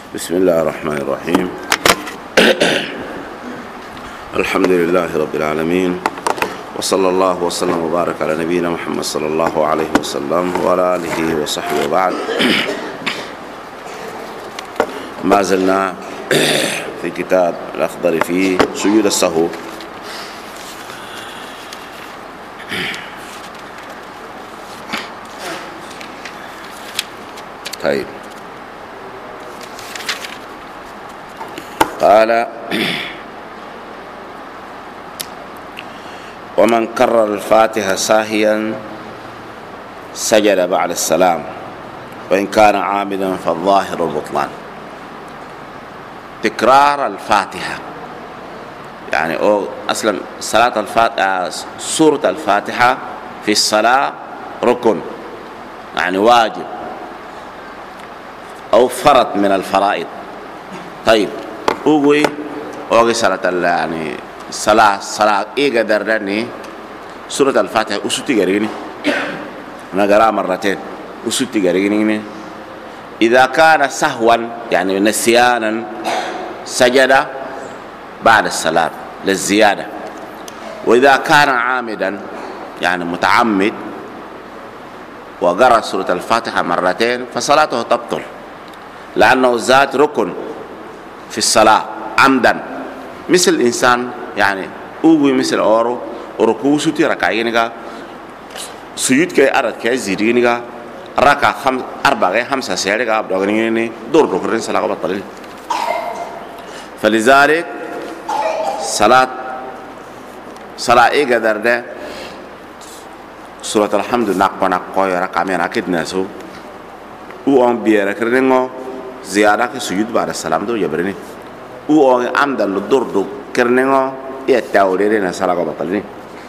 بسم الله الرحمن الرحيم. الحمد لله رب العالمين، وصلى الله وسلم وبارك على نبينا محمد صلى الله عليه وسلم وعلى آله وصحبه وبعد. ما زلنا في كتاب الأخضر في سجود السهو. طيب، قال: ومن كرر الفاتحة ساهيا سجد بعد السلام، وإن كان عامدا فالظاهر البطلان. تكرار الفاتحة يعني أصلا سورة الفاتحة في الصلاة ركن، يعني واجب أو فرض من الفرائض. طيب، أوغي صلاة يعني صلاة إيه قدرني سورة الفاتحة أسوتي قريني نقرأ مرتين أسوتي قريني. إذا كان سهوا يعني نسيانا سجد بعد السلام للزيادة، وإذا كان عامدا يعني متعمد وقرأ سورة الفاتحة مرتين فصلاته تبطل، لأنه ذات ركن في الصلاة عمدا. مثل الإنسان يعني أوغي مثل أورو ركوع سوتي ركعينيغا سجود كي أرد كي زيدينيغا ركع أربعة خمسة سياريغا بدوغنيني دور ركرين صلاة بطلين. فلذلك صلاة إيه قدر ده سورة الحمد نقوى ركع من أكيد ناسو أو أن بيركرينغو زيادة كسجود بعد السلام دو يبرني أو أن عمدا للدور دو كرنينغو يتاوليرين صلاة بطلين.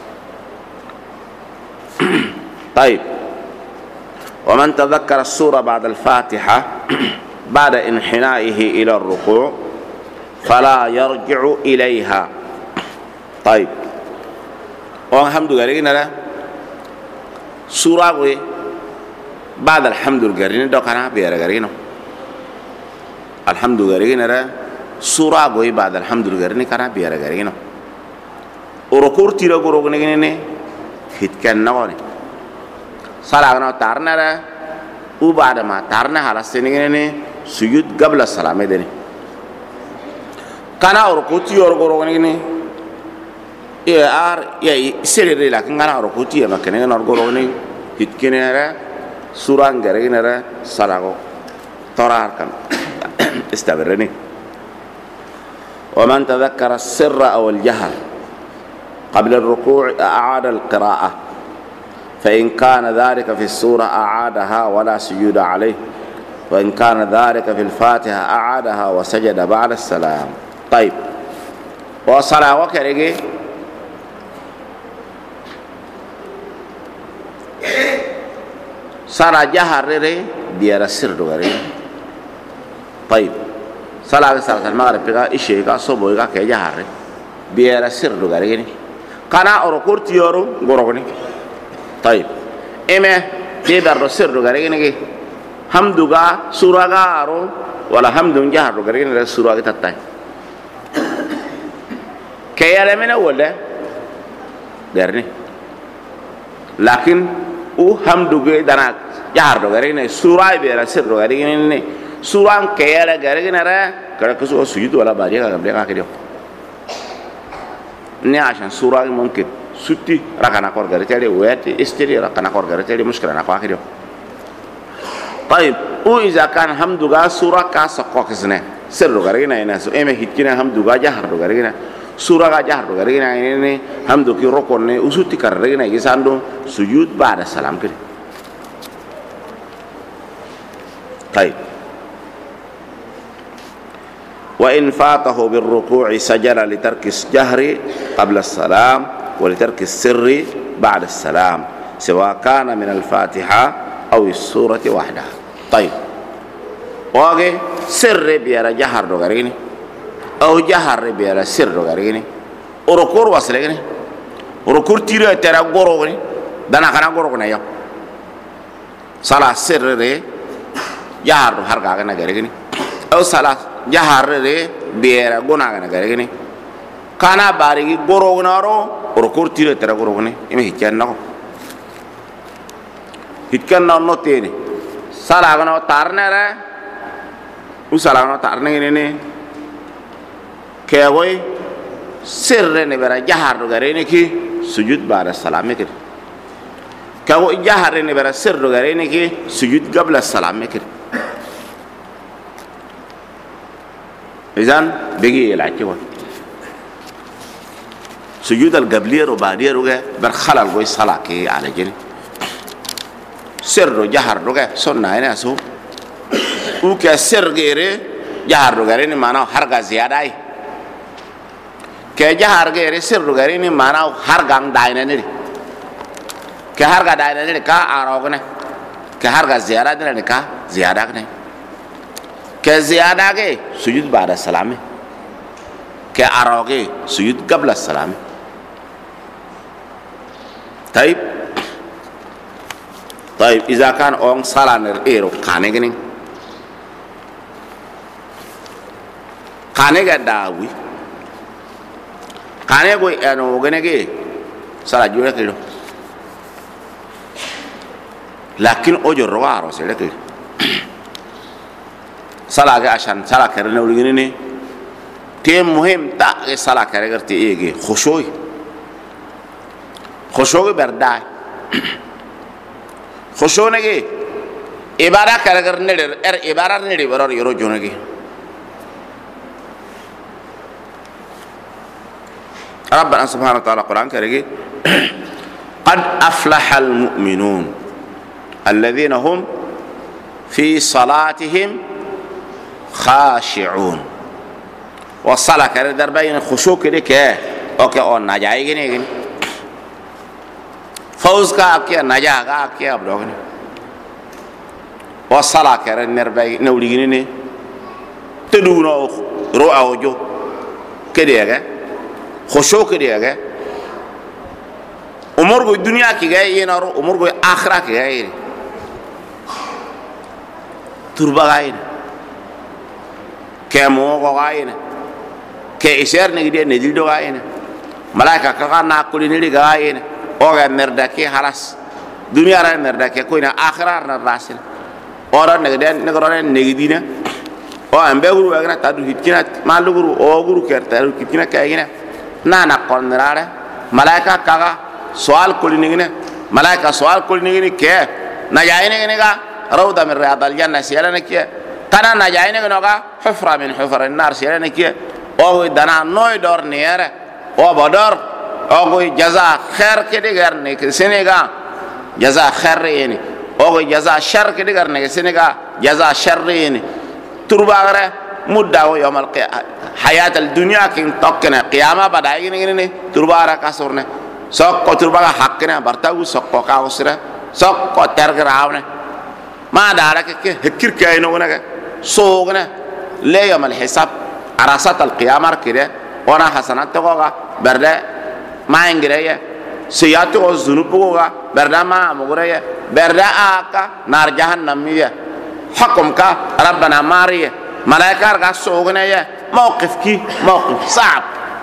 طيب، ومن تذكر السورة بعد الفاتحة بعد انحنائه إلى الركوع فلا يرجع إليها. طيب، والحمد لله سورة بعد الحمد لله دو كان بيرغرينو الحمد لله سورة بعد الحمد لله كان بيرغرينو وركور تيرو غروغنيني هيتكن نغوني صلاة تارنا وبعد ما تارنا على سنيني سجود قبل السلام دني كان وركوتي ورغروغنيني يا سيري لكن كان وركوتي ما كان ورغروغني هيتكنيرا سورة غرينرا صلاة ترار كان استبرني. ومن تذكر السر أو الجهر قبل الركوع أعاد القراءة، فإن كان ذلك في السورة أعادها ولا سجود عليه، وإن كان ذلك في الفاتحة أعادها وسجد بعد السلام. طيب، وصلاة وكرجي صلاة جهر بيار السر دوغري. طيب، صلاة المغرب بقى إشي كا صبوا كا كجهر بيار السر دوغري كان أركور تيارو غورغني. طيب، إما تيبر السر دوغري نجي حمدوغا سورة غارو ولا حمدون جهر دوغري نجي سورة تتاي كياله من أوله غرني، لكن حمدوغا دانا جهر دوغري نجي سورة بيار السر دوغري نجي سورة كياله غري نجي كذا كسو سجود ولا باريكا قبل كده ini عشان سورة ممكن سوتي ركنا كور غريتالي وياتي استري ركنا كور غريتالي مشكلة نكوا كده. طيب، وإذا كان حمدوغا سورة كاسقوا كسنة سر غرينا هنا سو إما هيتكنا حمدوغا جهر غرينا سورة جهر غرينا هنا حمدوكي ركونة وسوتي كرغرينا يساندو سجود بعد السلام كده. طيب، وإن فاته بالركوع سجد لترك الجهر قبل السلام ولترك السر بعد السلام، سواء كان من الفاتحة أو السورة وحدها. طيب، واجي سر بيرا جهر دوغريني أو جهر بيرا سر دوغريني وركور وصليني وركور تيرو ترى غوروغني دانا كنا غوروغنا يا صلاة سر جهر هرغا غنا غريني أو صلاة جهر بيرا غنا غنا غريني كانا باريغي غوروغنارو ركورتي له ترى غوروغني إمي هيكناو هيكناو نوتيني صلاة غنا تارنرا وصلاة غنا تارنيني كيوي سر نبرا جهر غريني كي سجود بعد السلام كده كيوي جهر نبرا سر غريني كي سجود قبل السلام كده إذن بيجي العتيوة سجود القبلية وبعدية رجع برخلال قوي صلاة كي على جني سر جهر رجع سنة هنا سو وكسر غيره جهر رجع ini mana harga زيادة ke jahar غيره سر رجع ini mana harga dainnya ni ke harga dainnya ni ka arognya ke harga زيادة ni ka زيادة ni كزيادة كي سجود بعد السلام كأراغي سجود قبل السلام طيب إذا كان أون صلاة نرئيرو قاني كنين قاني كداوي قاني كوي أنو غني كي صلاة جورة كيلو لكن أجر روارو سيلة كيلو صلاة عشان صلاة كرنا ولقيني تيم مهم تا صلاة كرنا كرتي إيه خشوعي برداي خشوع نجي إبارة كرنا ندير إبارة ندير برار يرو جونجي ربنا سبحانه وتعالى القرآن كريم قد أفلح المؤمنون الذين هم في صلاتهم خاشعون والصلاة كده دربين خشوع كده كه أوكي أو نجاي كني فوز كأكيا نجاح كأكيا أبلغني والصلاة كده نربين نوليني تدونا روح وجو كده يا خشوع كده يا أمور كي الدنيا كي جاي ينارو أمور كي آخرة كي جاي تربا جاي كمو غاينا كإشار نجدي نديل دو غاينا ملاك كذا ناكل ندي غاينا أو مردكي خلاص دنيا رأي مردكي كوينا آخرة نراسل أورا نجدينا أو أم بيقولوا أجنا تادو هتكينا ما لقولوا أو قولوا كرتادو هتكينا كأجنا نانا قرنرارة ملاك كذا سؤال كل نجنا ملاك سؤال كل نجني كه نجاينا نجنا روضة من رياض الجنة سيرنا كه كنا نجاينا كنوكا حفرة من حفر النار سيرنا كيه أو دنا نوي دور نيره أو بدر أو جزاء خير كده غيرني كسينيكا جزاء خير يعني أو جزاء شر كده غيرني كسينيكا جزاء شر يعني تربى غيره مدة يوم القيامة حياة الدنيا كن تكنا قيامة بدايين إني تربى غيره كسرنا سوق تربى حقنا برتاو سوق كاوسرة سوق ترجعونه ما دارك هكير كاينو كنا سوقنا لا يوم الحساب عرصات القيامة كده وانا حسنات تقوغا بردا ما ينجرية سياتو الذنوب تقوغا بردا ما مغرية بردا آكا نار جهنم مية حكم كا ربنا مارية ملايكار كا سوقنا يا موقف كي موقف صعب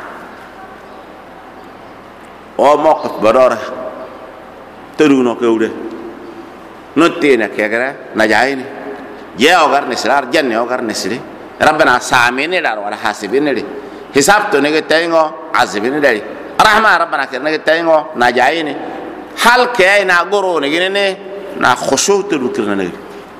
او موقف برارة تدونو كوده نتينا كيكرا نجايني يا أوغر نسرار جنة أوغر نسري ربنا ساميني دار ولا حاسبيني دي حساب تونيك تاينغو عذبيني داري رحمة ربنا كرنيك تاينغو نجايني حال كاي ناغورو نيجيني نا خشوع تدور كرنا نيجي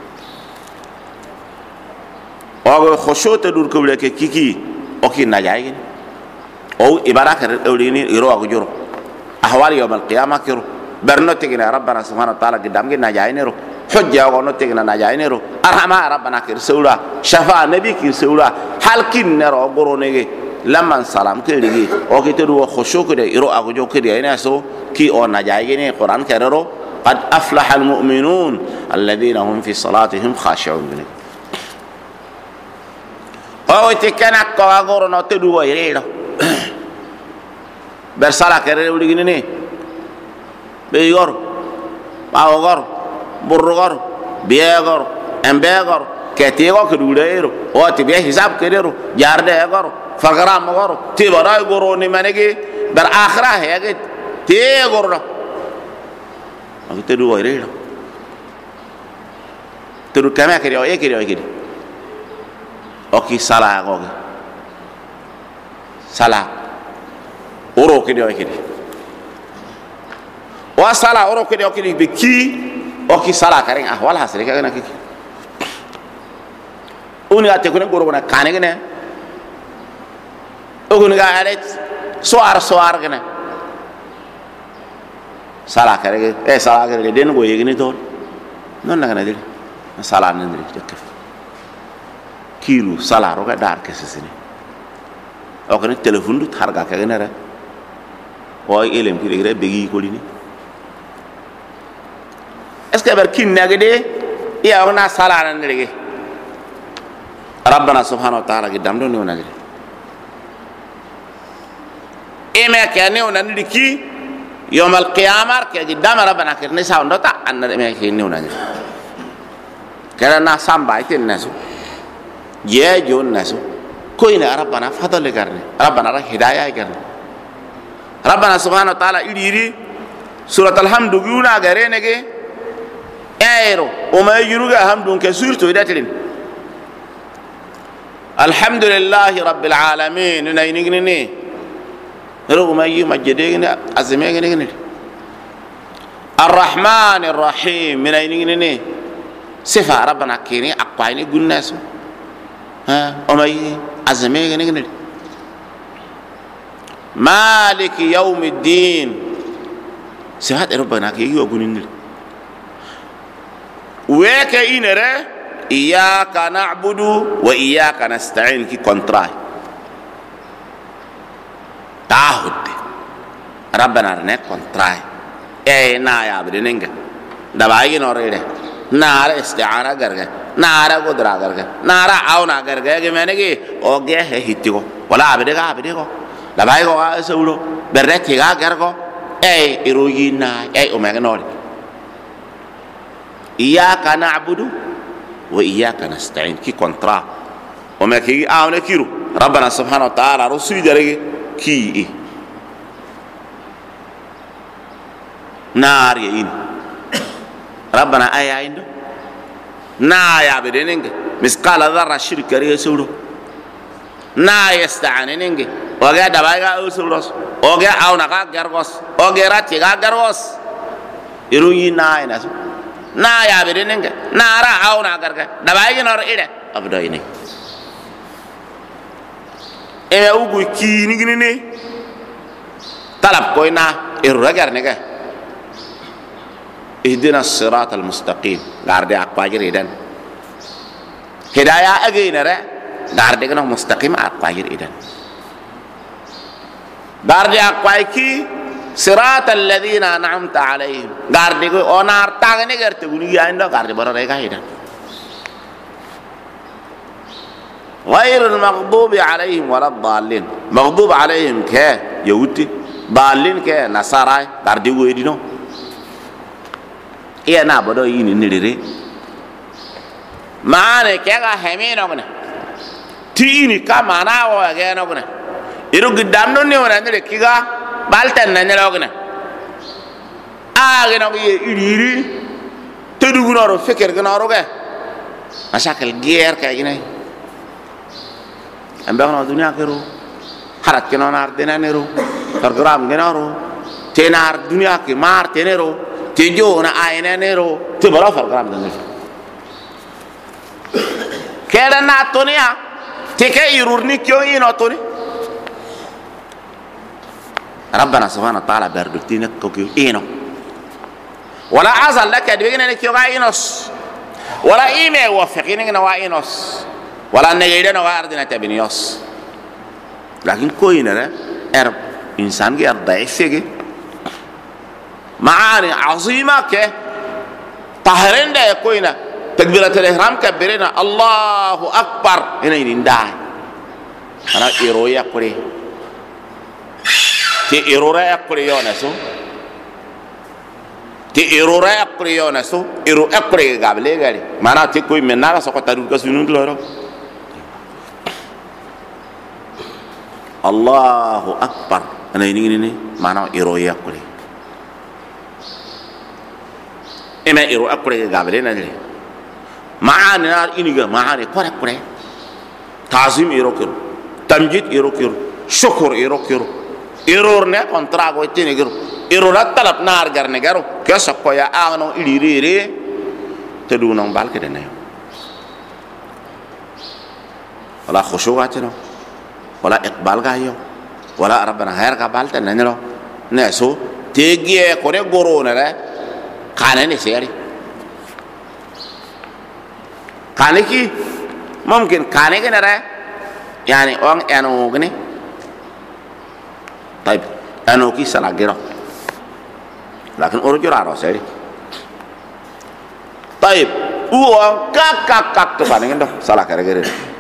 أو خشوع تدور كبلة كيكي أوكي نجايني أو إبارة كرن أوليني يرو أغجرو أحوال يوم القيامة كيرو برنوتينا ربنا سبحانه وتعالى قدامك نجايني رو حجة ونوتينا نجايني رو أرحمة ربنا كرسولا شفاء نبي كرسولا حال كين نرو أغورو نيجي لما سلام كيري أو كتيرو خشوع كده يرو أغجو كده يعني سو كي أو نجايني قرآن كررو قد أفلح المؤمنون الذين هم في صلاتهم خاشعون أو تكنا كأغورو نوتيرو يريرو برسالة كررو لجنني بيغور باوغور برغور بيغور امبيغور كتيغو كدوليرو او تبي حساب كديرو جارده غورو فقرام غورو تبراي غورو ني منيغي بر اخره هيغي تي غورو ما تدو ويريرو تدو كما كدي او كدي اوكي صلاه غوغي صلاه اورو كدي او كدي وصلاه اورو كدي او كدي بكي اوكي صلاه كارين احوال حسري كانا كي اوني اتي كون غورو كنا كانغنا اغون غالت سوار غنا صلاه كارين صلاه كارين دين غو يغني دول نون لا غنا دي صلاه نندري تكف كيلو صلاه روغا دار كسسني او كن تليفون دو تارغا كاغنا را واي الم كي ري بيغي كوليني اسكو بركين نغدي يا ونا صلاه نندري ربنا سبحانه وتعالى قدام دون نندري ايما كانوا نندري كي يوم القيامه كي قدام ربنا كرني ساوندتا ان ما كي نيو نندري كنا سامبايتين ناسو يا جون ناسو كوينا ربنا فضل كرني ربنا هدايه كرني ربنا سبحانه وتعالى يري سوره الحمد يونا غرينغي ايرو وما يجروغا حمدون كسورتو يداتلين الحمد لله رب العالمين نينغني رو ما يمجدين ازميغني الرحمن الرحيم نينغني صفه ربنا كيني اقواني غناس ها وما ازميغني مالك يوم الدين صفات ربنا كي يغني ويك إنره إياك نعبد وإياك نستعين كي كونتراي تعهد ربنا رنك كونتراي اي نا يا بدينغ دبايغي نوريده نار استعانه غرغ نار غدرا غرغ نار اونا غرغ يمنغي اوغه هيتيغو ولا ابديغو دبايغو اسولو برتيغا غرغو اي ايروينا اي اومغ نوري إياك نعبد وإياك نستعين كي كونترا وما كي آونا كيرو ربنا سبحانه وتعالى رسول جاري كي نار يين ربنا آية عنده نا يا بدينك مسقال ذرة شرك ريسولو نا يستعانينك وغا دبايغا أوسولوس وغا آونا غارغوس وغا راتي غارغوس يروي نا يناسو na ya be denenge na ra awna garga da bayi nor ide abdo ini e ugu ki ni gini talab koy na irragar nega ihdina as-sirat al-mustaqim garde aqwajir idan hidayah agina re garde kana mustaqim aqwajir idan garde aqwaki صراط الذين أنعمت عليهم غاردي كو اونار تاغني غرت غني ياندو غاردي برو ريغا هيدا غير المغضوب عليهم ولا الضالين مغضوب عليهم ك يهودي ضالين ك نصارى غاردي ويدينو اي انا بدو يني نيري معنى كغا همينو غنا تيني كمانا وغينو غنا يرو غدامنو ني ورا نري كيغا baltan na nelogna agena ko iri tedu gunoro feker gunoro ga masakal gier kay ginay ambe no dunya kero harat keno nar denanero program genaro tenar dunya ke mar tenero tejo na ayena nero te baro program denero keda na tonia te ke irurni kyo ino toni ربنا سبحانه وتعالى بردتينك كوكيو إينو ولا أزل لك أدبينا نكيو غاينوس ولا إيمي وفقينك نواينوس ولا نجيدنا واردنا تبنيوس لكن كوينة أرب إنسان غير ضعيف معاني عظيمة كه طهرين ده كوينة تكبيرة الإحرام كبرنا الله أكبر هنا ينداه أنا إيرويا كوري تي إيرورا يقول يونسو ti irora akre yona so iru akre gable gari mana ti koy menna so ko tadu ka sunu loro Allahu akbar ana ini mana iro yakre ema iro akre gable na ni maani na iniga maani ko akre tazim iro kiro tamjid iro kiro syukur iro kiro iror ne kontra go tini giro irora talap nar garne garo kesa ko ya agno ilirire te du non balke de ne wala khushuwatino wala iqbal gayo wala rabbana hayr ka balta nanelo ne so tegie ko re goro ne re kanene seri kaneki mumkin kaneke ne re yani on eno gni طيب أنا كيس على جرا لكن أرجو على سري طيب هو كاك تبانين عنده salah kira-kira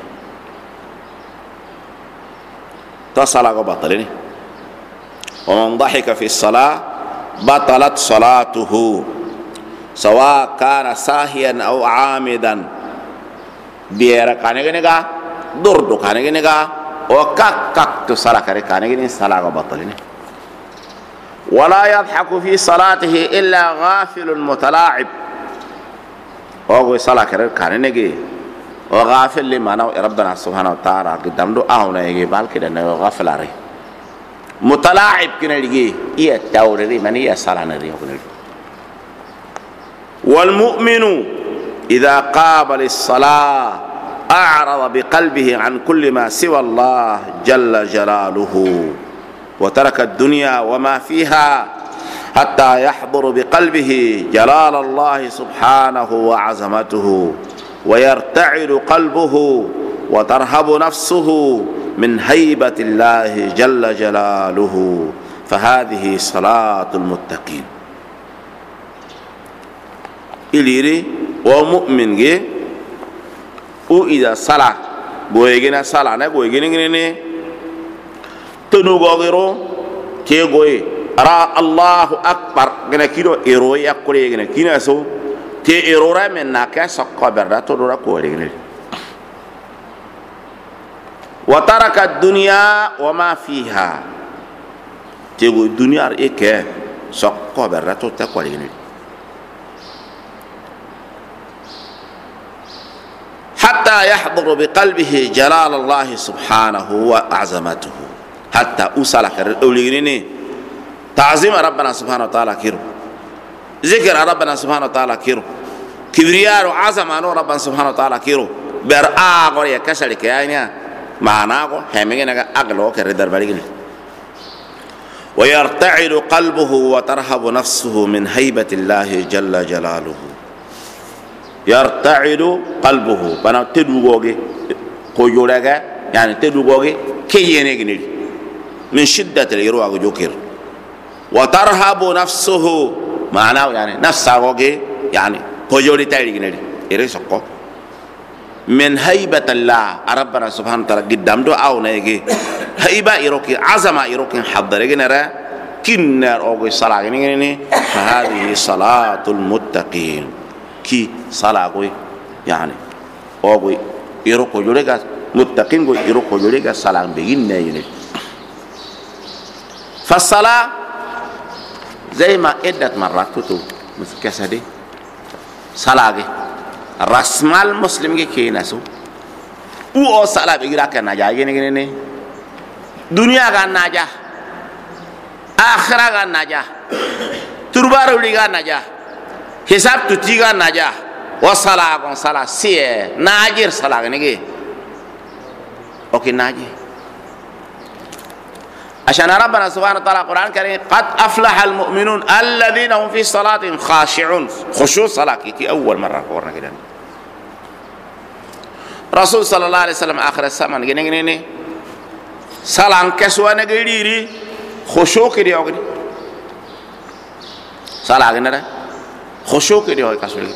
tas salah kau batalini ومن ضحك في الصلاة بطلت صلاته سواء كان ساهيا أو عامدا biar kane gini ga durdu kane gini ga وكاك تصلى كان يجي صلاة بطلين ولا يضحك في صلاته إلا غافل متلاعب وهو صلاة كان يجي وغافل لما نو ربنا سبحانه وتعالى قدام دو أهونا يجي بالك ده نو غافل عليه متلاعب كنا يجي إيه توري من إيه صلاة نريه كنا والمؤمن إذا قابل الصلاة أعرض بقلبه عن كل ما سوى الله جل جلاله وترك الدنيا وما فيها حتى يحضر بقلبه جلال الله سبحانه وعظمته ويرتعد قلبه وترهب نفسه من هيبة الله جل جلاله فهذه صلاة المتقين إليري ومؤمن إذا صلى بويجينا صلى نا بويجينا ني تنوغيرو كي غوي را الله اكبر غنا كيرو ايرو ياكوري غنا كينا سو تي ايرورا من ناكا سقبر تو دورا كوري غنا وترك الدنيا وما فيها تي غو دنيا ايك سقبر تو تاكوري غنا حتى يحضر بقلبه جلال الله سبحانه وعظمته حتى أوصل كروليني تعظيم ربنا سبحانه وتعالى كيرو ذكر ربنا سبحانه وتعالى كيرو كبرياء وعظمة ربنا سبحانه وتعالى كيرو برآغ يا كسر كيانيا معناه همينك أغلو كردر بالجن ويرتعد قلبه وترهب نفسه من هيبة الله جل جلاله يرتعد قلبه بنا تدوغوغي كوجولاغا يعني تدوغوغي كيينيغني من شدة الإيرواغ جوكر وترهب نفسه معناه يعني نفسه يعني كوجولي تايغني إيريسوكو من هيبة الله ربنا سبحانه وتعالى قدام دو أو نيجي هيبة إيروكي عظمة إيروكي حضرين را كنر أوغي صلاة فهذه صلاة المتقين كي صلاة يعني أوغي إيروكو جوليغا متقين إيروكو جوليغا صلاة بيجين نيجي فالصلاة زي ما عدة مرات تتو مثل كسدي صلاة رسم المسلم كي ناسو او صلاة بيجرا كان نجا يني دنيا كان نجا آخرة كان نجا تربارولي كان نجا حساب تتي كان نجا وصلاة كون صلاة سي ناجر صلاة نيجي اوكي ناجي عشان ربنا سبحانه وتعالى القرآن الكريم قد أفلح المؤمنون الذين هم في صلاتهم خاشعون خشوع صلاة كي أول مرة قرنا كده رسول صلى الله عليه وسلم آخر الزمان جنيني صلاة كسوة نجريري خشوع كده أوكي صلاة كده خشوع كده أوكي كسولي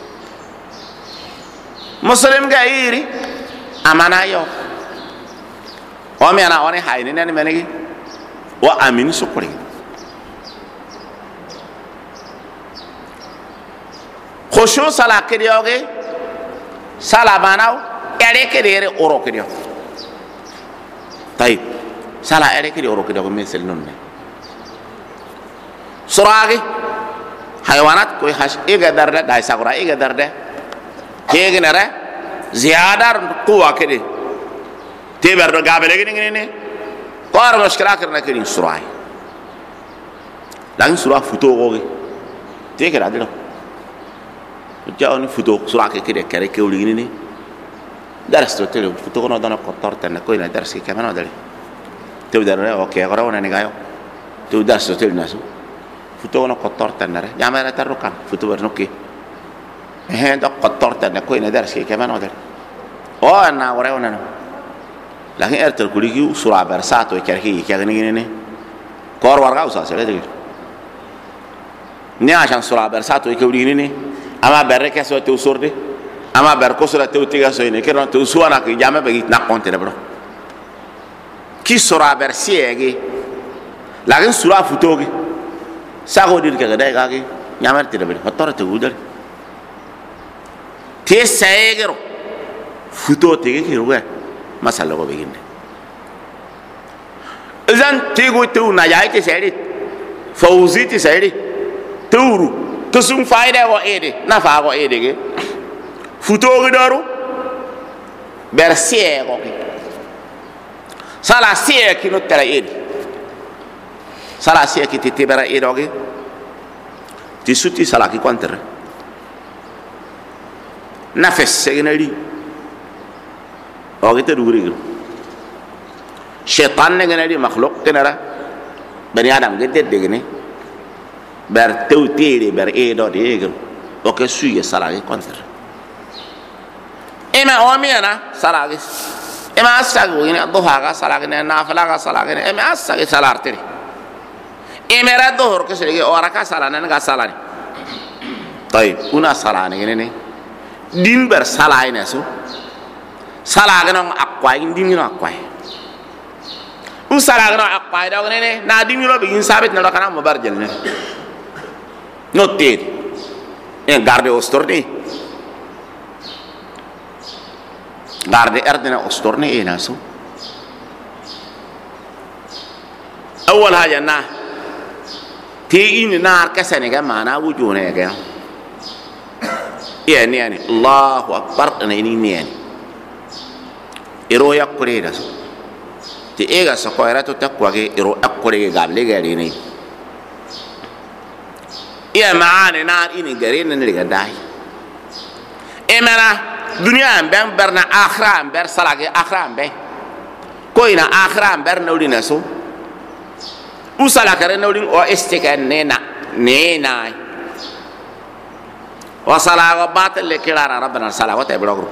مسلم كايري أمانة يو ومي أنا واني هاي نيني مني وأمين سكري khushu sala kidioge sala manaw ere kedere oro kidio tayib sala ere kidio oro kidio mesel nonne surage haywanat koy hash ega darda dai sagura ega darda kegnere ziyadar quwa kidi teber do gabele gini ne qar mushkila karna kidi surai lakin surah futo goge tekera dilo jawni futo surah ke kidi kare ke uli ni daras to tele futo kono dana ko torta ko ina daras ke kamano dale te udare okay agora ona ne gayo te daras to tele nasu futo kono ko torta nare jamara tarukan futo berno ke do ko torta ko ina daras ke kamano dale o na ora ona no lakin ertel kuligi surah bersato e kerhi ke ni kor warga usa sele de ni ajan surah bersato e ke uli ni ama berre ke so te usorde ama ber ko sura te utiga so ne ke non te usuana ke jame be na konte de bro ki surah bersiege lakin surah futoge sago dir ke dai ga ke nyamar te de bro hotor te udar te saegero futo te ke ruga masala go beginde izan te go te una ya ke seri fauzi te seri turu to sun faida go ede na fa go ede ge futo go daru bersie go sala sie ki no tera ede sala sie ki te bera ede ge ti suti sala ki kwantere na fesse generi o ge te duguri shaytan ne generi makhluq tenara bani adam ge te degene ber tewtere ber edo de egel o ke suye salage kontra ema o miana salage ema asago ni doha ga salage ne nafila ga salage ne ema asage salarteri emera dohor ke sege ora ka salana ga salani tayib una salane ne din ber salai ne so salage no akwai din no akwai u salage no akwai da ne na din no be sabit na kana mo bar jel ne noter en garde ostorni garde ardena ostorni ina so awal haja na ti in nar kasane ga mana wujune ga yani Allahu akbar ne ni ne iro yakure da so ti ega so ko era to takwa ge iro akure ga gable ga ni iya maane na ini garin ne ga dai emara dunia ben berna akhra ber salage akhra be ko ina akhra ber nawli na so usala kare nawli o istikan ne na wa salaga batal le kilara rabbana salaga ta blogro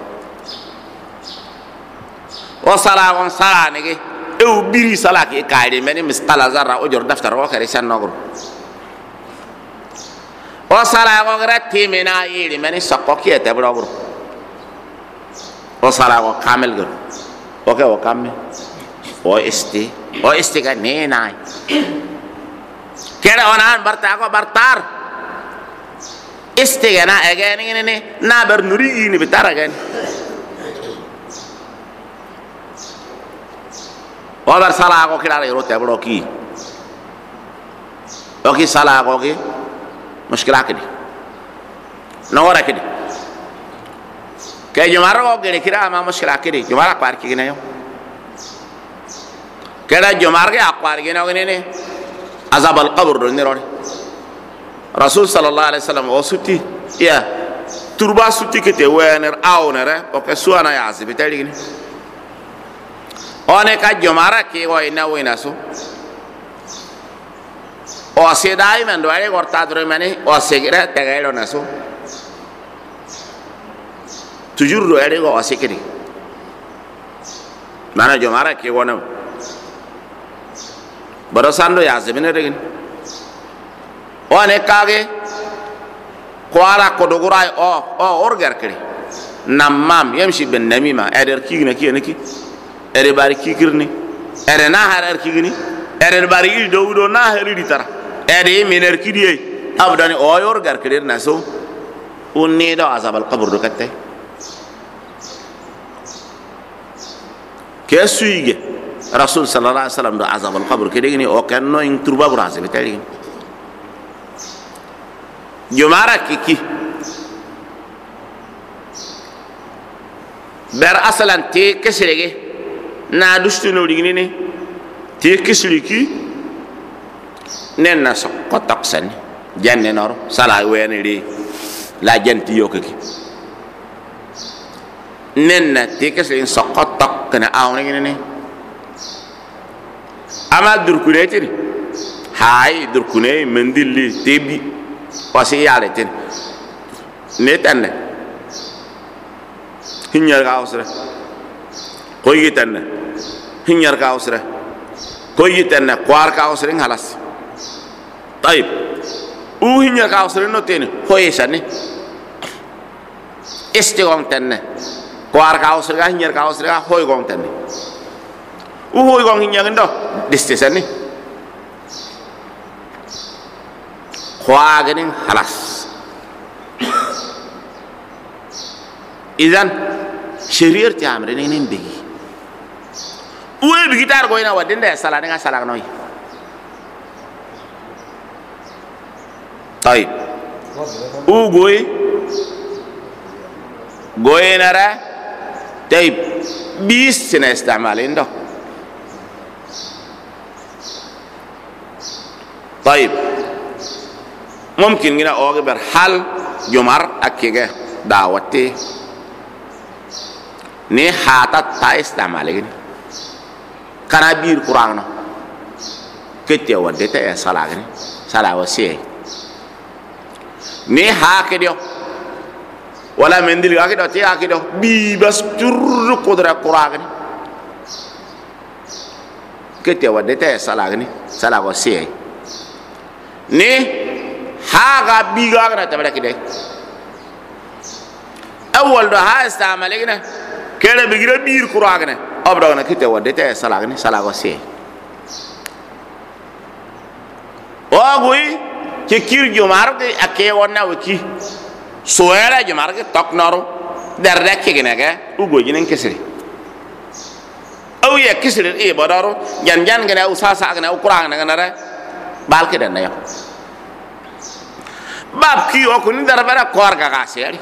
wa salaga sala ne ge e u biri salake kaide meni misqala zarra o jor daftar o kare san nogro o sala go grati mena yiri meni sakko ki te blogro o sala go kamel go o ke o kamme o esti ga ne nai kera onan barta go bartar esti ga na again ne na ber nuri ni bitar again o ber sala go kira ro te bloki o ki sala go ki mushkila kidi nora kidi ke jumara go gere kira ma mushkila kidi jumara par ki gine yo kera jumara ge akwar gine o ne azab al qabr ni rori rasul sallallahu alaihi wasallam o suti ya turba suti kete wener awnere o ke suana ya azibitali gine one ka jumara ki go ina wina so o sedai men do ale gorta dro mani o segera tagailo naso toujours do ale go asekiri mana jomara ke wona baro sando ya zemene regin o ne kage ko ala ko dogurai o orgar kiri namam yamshi ben namima eder kigna ki ere bari kigirni ere na harar kigni ere bari il do na heri ditara ede miner kidie abdani o yor gar kedir naso unni do azab al qabr do katte ke suige rasul sallallahu alaihi wasallam do azab al qabr ke degni o kanno in turba brase be tari jumara kiki ber asalan te kesrege na dustuno digni ne te kesriki nenna so ko taksan janne nor sala wene ri la janti yokaki nenna te kesrin so ko tak kana awne ne ama durkuneti hay durkunay mendilli tebi wasi yale ten netanne hinyar ga usra koy gitanne hinyar ga usra koy gitanne kwar ka usra halas tayib u hinyar ga usra no ten hoye sane este gong tenne kwar ka usra ga hinyar ga usra ga hoy gong tenne u hoy gong hinyar ndo diste sane khwagenin halas idan shari'ar ta amre ne nin bigi uwe bigi tar goina wadin da sala ne ga sala noy tay u goy nara tay bis sene istimalin do طيب ممكن هنا أوغبر حال جمر أكيجا دعوتي ني حاطة تايس تعملين كنابير قرآن كتير وديته يا سلاغني سلاغ وسيه ني هاكيدو ولا منديل هاكيدو تي هاكيدو بي بس جر قدرة قرآن كتير وديته يا سلاغني سلاغ وسيه ني هاغا بيغا غنا تبارك دي اول ده ها استعملنا كده بيغرا بير قراغنا ابرغنا كته ودته سلاغني سلاغو سي اوغوي كير جمارك اكي ونا وكي سويرا جمارك تقنارو درك كينغا اوغو جنن كسري او يا كسري اي بدارو جان جان غنا وساسا غنا قراغنا غنا بالك دنا يا باب كي أكون دربارة كوارك غاسيري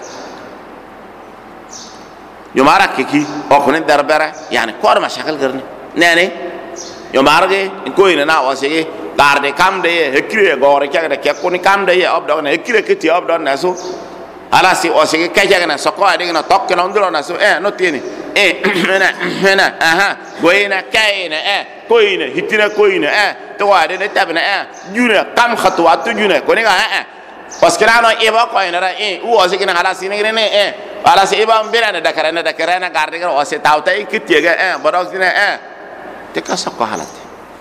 يومارا كي أكون دربارة يعني كوار مشاكل كرني ناني يومارا كوين أنا واسيء كارد كام ده هكير غوري كذا كيكوني كام ده أبدأ هكير كتير أبدأ ناسو على سي واسيء كذا كنا سقوا أدينا توك كنا ندلو ناسو نوتيني هنا كوينا كاينا كوينا هتينا كوينا توارد نتابنا جونا كم خطوات جونا كوني parce que nano eba ko ina ra u o sikina hala sinigre ne ala se eba mbira na dakara na garde gar o se tawta ikitiega bodo sine te ka sakko halate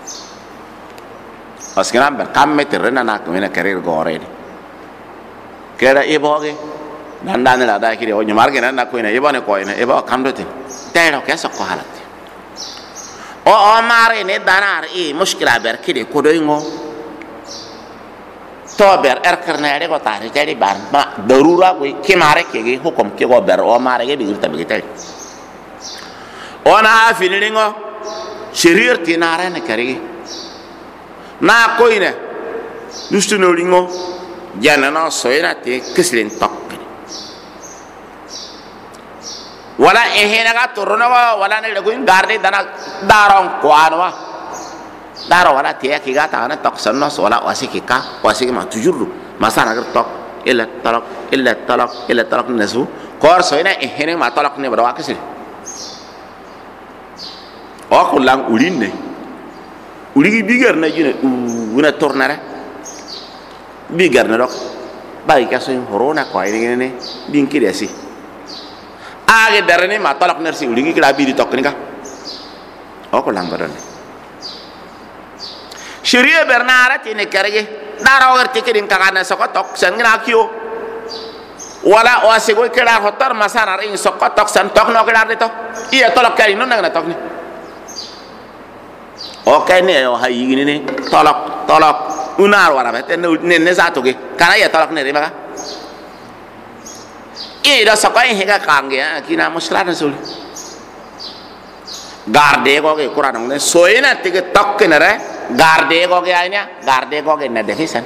parce que namber kamme terrena na ko ina karir gore kera eba ge nandan la da kiri o nyumar ge na ko ina eba ne ko ina eba kamdote te ro ka sakko halate o mare ne danar mushkila ber kiri ko do ngo tober erkarnare ko tare jari bar ma darura ko kimare kege hukum ke go ber o mare ge bigir tabi tay ona finilingo shirir tinare ne kari na koine nustuno lingo janana soina te kislin tok wala ehena ga torona wala ne go garde dana daron ko anwa daro wala tiya ki gata ana tok sanno wala wasiki ma toujours masana gar tok illa talaq nasu kor soina ehene ma talaq ne bada wakasi o ko lang ulinne uligi bigar na jine una tornara bigar na dok bagi kaso horona ko ay ne binki desi age darane ma talaq nersi uligi kila bi di tok ni ka o ko lang badone Syria bernara tini kerja, darah orang tikirin kakaknya sokotok, sen ngakio, wala wasiko kira hotar masanar ing sokotok sen tok no kira itu, iya tolak kali nuna kena tok ni, oke ni ayo hayi gini ni, tolak unar warabet, nene satu ke, karena iya tolak ni maka, da sakai hega kange kina muslana sul garde ko ke Quran ne soina tige tok ne re garde ko ke ainya garde ko ke na defisan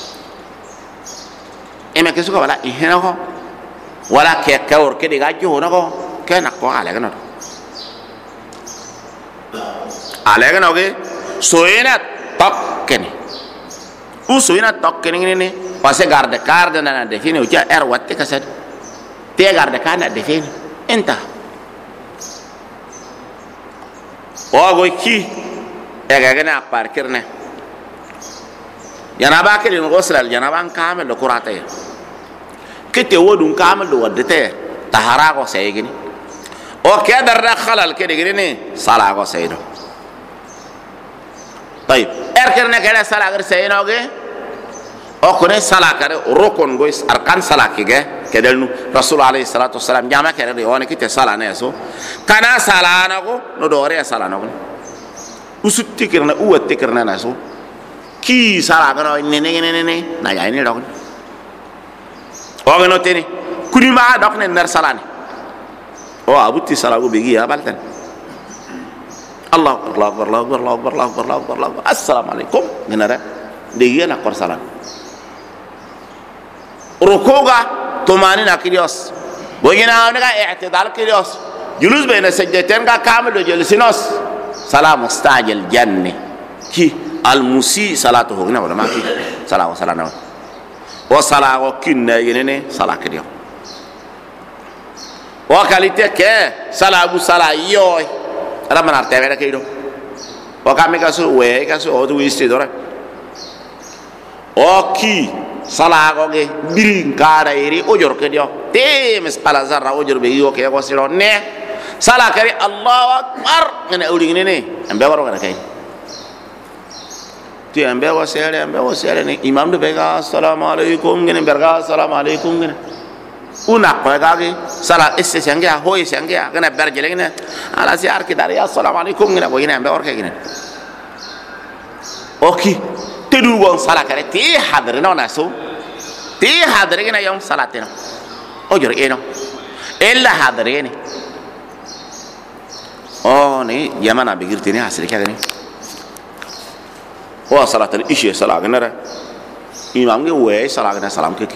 eme ke suka wala ihena ko wala ke kawr ke diga jo na ko ke na ko ale kana ke soina tok ke ni soina tok ke ni ne pase garde na define uja watte kasad te garde kana define enta go ki gana parkirne yana ba kelin gosral yana ban kamel do kurate kete wodun kamel do wadete tahara go saygini ke darra khalal ke digini ne sala go saydo tayib kerne kala sala gar sayno ge kone sala kare rokon go arkan sala kige kedelnu rasul alayhi salatu wassalam jama kare de woni kite sala ne so kana sala na go no do re sala na go usutti kirna uwatti kirna na so ki sala ga ne na ya ni do go no teni kuni ma dok ne nar sala ni abutti sala go bigi ya baltan Allah assalamu alaikum genara de yana kor salam rukuga tumani na kilios bogina ga i'tidal kilios julus bayna sajdatain ga kamil do jelsinos salam mustajil janni ki al musi salatuhu gina wala ma ki salawa salana wa salawa kinna yenene salakriyo wa kalite ke salabu salayo ramana tevera keido wa kamika su we ka su odu wisti dora ki salago ge birin kara iri ojor ke dio te misqala zarra ojor be yo ke ko silo ne sala kari Allahu akbar ngene uri ngene ambe waro ngene kay ti ambe wo sere ni imam do be ga assalamu alaikum ngene berga assalamu alaikum ngene una ko ga ge sala isse sangya hoy sangya ngene berjele ngene ala siar ki dari assalamu alaikum ngene bo ngene ambe wor ke ngene tedu gon sala kare ti hadre no naso ti hadre gina yom salatena ojor eno ella hadre ni ni yamana bigirtini hasri kadani salatul isha salagna ra imam ge we salagna salam ke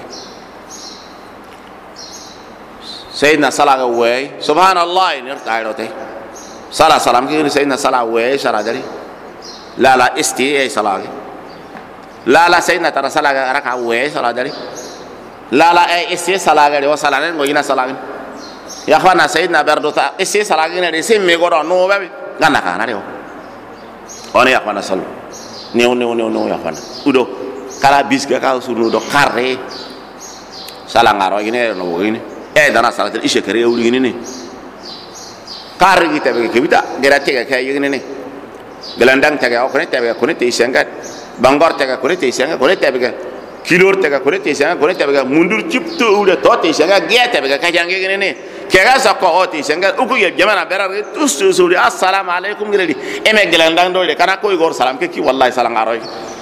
sayyidina salaga we subhanallah ni tayrote salam ke sayyidina sala we sala dari la isti salage la sayyidina tara salaga raka we sala dari la isi salaga de wasala ngo ina salaga ya khana sayyidina berdota isi salaga ne isi me goro no babi ganna kana de oni ya khana sallu ne ya khana udo kala bisga ka sunu do karre sala ngaro ine no ine dana salatul isha kare uri ine ne karre kita be kebita gerate ka yine ne gelandang taga ko ne tabe ko ne te isengat bangor taga ko ne te isengat ko ne tabe ka kilor taga ko ne te isengat ko ne tabe ka mundur cipto uda to te isengat ge tabe ka jange gine ne kega sa ko o te isengat uku ye jamana berar tus suri assalamu alaikum giledi eme gelandang do de kana ko igor salam ke ki wallahi salam aroy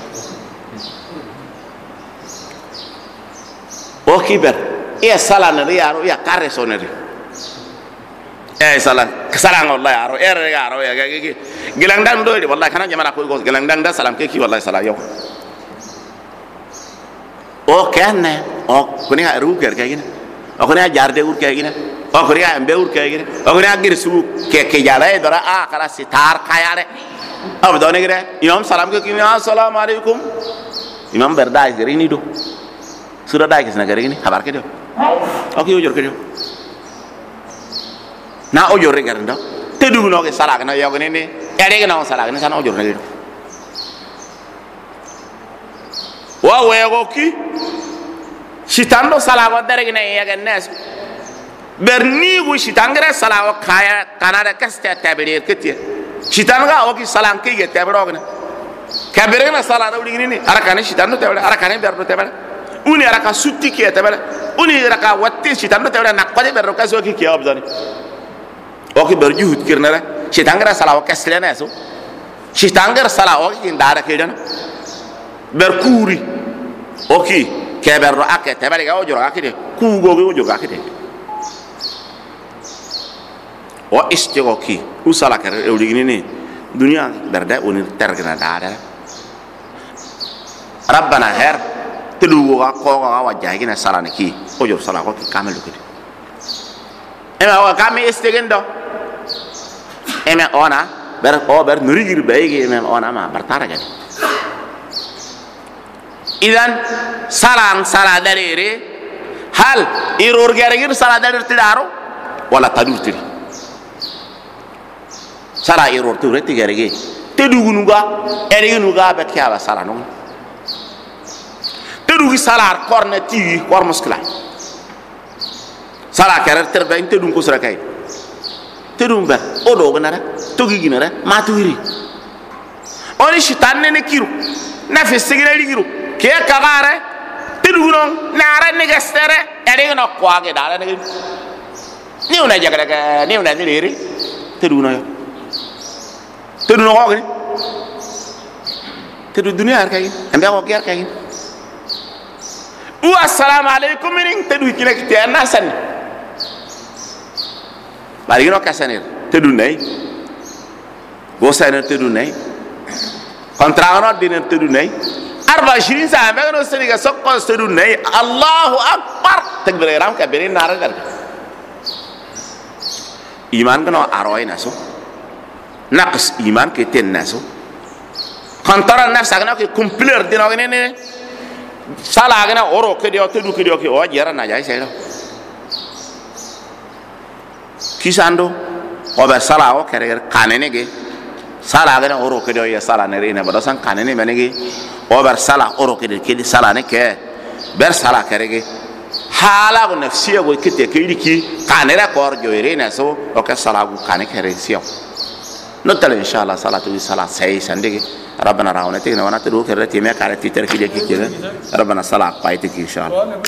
o kiber e salan ri aro ya kare sonere salam kesarang wallahi aro aro ya gigi gelandang do de wallahi kana jamana ko igor gelandang da salam ke ki wallahi salam yo o kenne o kuni ha ruker kayak gini o kuni ha jarde ur kayak gini o kuni ha embe ur kayak gini o kuni ha girsu ke jale dora kala sitar kayare ab do ne gire imam salam ke kini assalamu alaikum imam berdai gire ini do sudah dai kesna gire ini kabar ke do o ki ujur ke do na ujur gire do tedu no ke salah na yo gini ni ere ke na salah ni sana ujur ne wa wego ki sitando salawa dere gina ya gannas berni gu sitangre salawa kaya kanada kaste tabiri ketie sitanga o ki salam ke ge tabiro gina kabere na sala da wuri ni arakane sitando tabira arakane berdo tabira uni araka sutti ke tabira uni araka watti sitando tabira nakade berro kaso ki ke abdani o ki berju hut kirnara sitangre salawa kaslena so sitangre salawa ki ndara ke dana berkuri oki keberro ake tebari ga ojoro akide kugo go ojoro akide o istigo ki usala kare ewligini ni dunya darda oni tergna dada rabbana her tedu wa ko wa wajahi na sala ki o jor sala ko ki kamel ko ema wa kami istigendo ema ona ber nurigir baygi ema ona ma bartara gadi idan sala dalere hal iror gergir sala dalere tidaro wala tadur tiri sala iror tu reti gerge tedugunuga erinuga bet kala sala non tedugi sala korne ti kor muskila sala kerer terba inte dum ko sura kay tedum ba odo gnara togi ginara matuiri oni shitan ne kiru na fe sigire ligiru ke kagare tedugunon nara ne gestere eri no kwage dala ne ni una jagara ni una niri teduguno yo teduno ko ni tedu dunia ar kay ambe ko ger kay wa assalamu alaikum min tedu kilek te nasan bari no kasanir tedu nay go saner tedu nay kontra no diner tedu nay arba shirin sa ambe no seniga sokko tedu nay allahu akbar takbir ram ka berin nara gar iman kono aroy naso naqs iman ke ten naso kontra nafsa kana ke completer dino ne sala gana oro ke dio tedu ke dio ke o jera na jay selo kisando o be sala o kere kanene ge sala gana oro ke dio ya sala ne rena bado san kanene menege o ber sala oro ke de sala ne ke ber sala kere ge hala go nafsiya go kete ke diki kanera kor jo rena so o ke sala go kane kere siyo نطلع إن شاء الله صلاة وصلاة سعي سندقي ربنا راونا تيجي نوانا تروح كرتي ما كارتي تركي لك كذا ربنا صلاة قايتك إن شاء الله